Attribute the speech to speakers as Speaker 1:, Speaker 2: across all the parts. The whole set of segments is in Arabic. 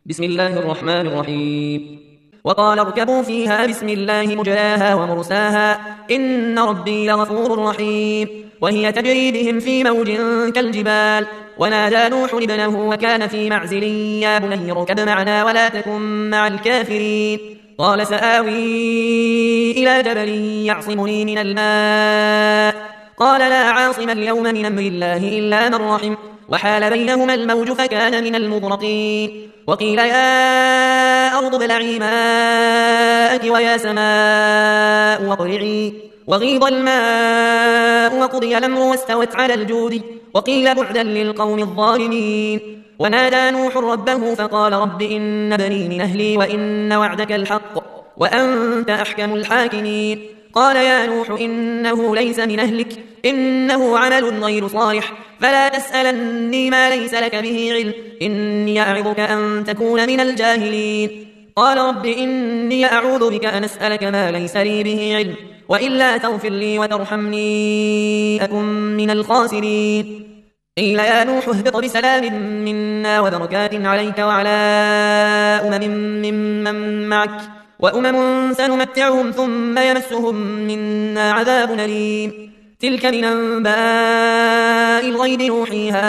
Speaker 1: بسم الله الرحمن الرحيم. وقال اركبوا فيها بسم الله مجراها ومرساها إن ربي لغفور رحيم. وهي تجري بهم في موج كالجبال. ونادى نوح ابنه وكان في معزل يا بني اركب معنا ولا تكن مع الكافرين. قال سآوي إلى جبل يعصمني من الماء. قال لا عاصم اليوم من أمر الله إلا من رحم. وحال بينهما الموج فكان من المغرقين. وقيل يا أرض ابلعي ماءك ويا سماء واقلعي. وغيض الماء وقضي الأمر واستوت على الجود. وقيل بعدا للقوم الظالمين. ونادى نوح ربه فقال رب إن ابني من أهلي وإن وعدك الحق وأنت أحكم الحاكمين. قال يا نوح إنه ليس من أهلك إنه عمل غير صالح فلا تسألني ما ليس لك به علم إني أعظك أن تكون من الجاهلين. قال رب إني أعوذ بك أن أسألك ما ليس لي به علم وإلا تغفر لي وترحمني أكن من الخاسرين. قيل يا نوح اهبط بسلام منا وبركات عليك وعلى ممن معك وأمم سنمتعهم ثم يمسهم منا عذاب أليم. تلك من أنباء الغيب نوحيها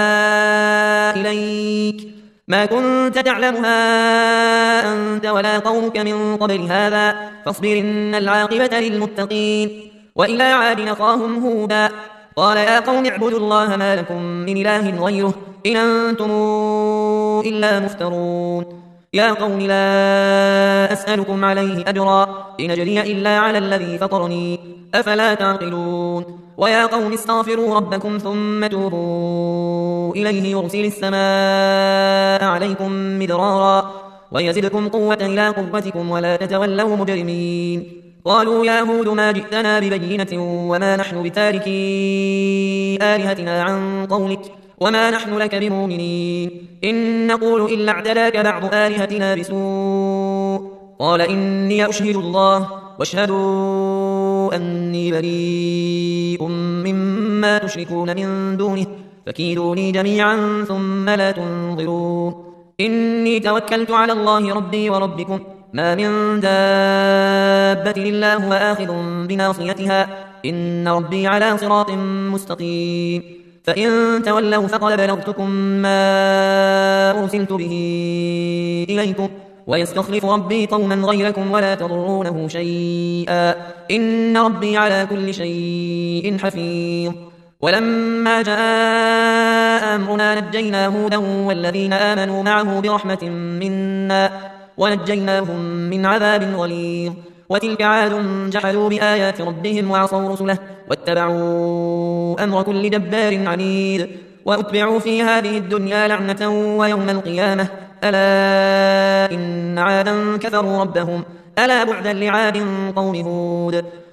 Speaker 1: إليك ما كنت تعلمها أنت ولا قومك من قبل هذا فاصبر إن العاقبة للمتقين. وإلى عاد أخاهم هودا قال يا قوم اعبدوا الله ما لكم من إله غيره إن أنتم إلا مفترون. يا قوم لا أسألكم عليه أجرا إن أجري إلا على الذي فطرني أفلا تعقلون. ويا قوم استغفروا ربكم ثم توبوا إليه يرسل السماء عليكم مدرارا ويزدكم قوة إلى قوتكم ولا تتولوا مجرمين. قالوا يا هود ما جئتنا ببينة وما نحن بتاركي آلهتنا عن قولك وما نحن لك بمؤمنين إن نقول إلا اعتلاك بعض آلهتنا بسوء. قال إني أشهد الله واشهدوا أني بريء مما تشركون من دونه فكيدوني جميعا ثم لا تنظرون. إني توكلت على الله ربي وربكم ما من دابة إلا هو آخذ بناصيتها إن ربي على صراط مستقيم. فإن تولوا فقد بلغتكم ما أرسلت به إليكم ويستخلف ربي قوما غيركم ولا تضرونه شيئا إن ربي على كل شيء حفيظ. ولما جاء أمرنا نجينا هودا والذين آمنوا معه برحمة منا ونجيناهم من عذاب غليظ. وتلك عاد جحدوا بآيات ربهم وعصوا رسله واتبعوا أمر كل جبار عنيد. وأتبعوا في هذه الدنيا لعنة ويوم القيامة ألا إن عادا كفروا ربهم ألا بعدا لعاد قوم هود.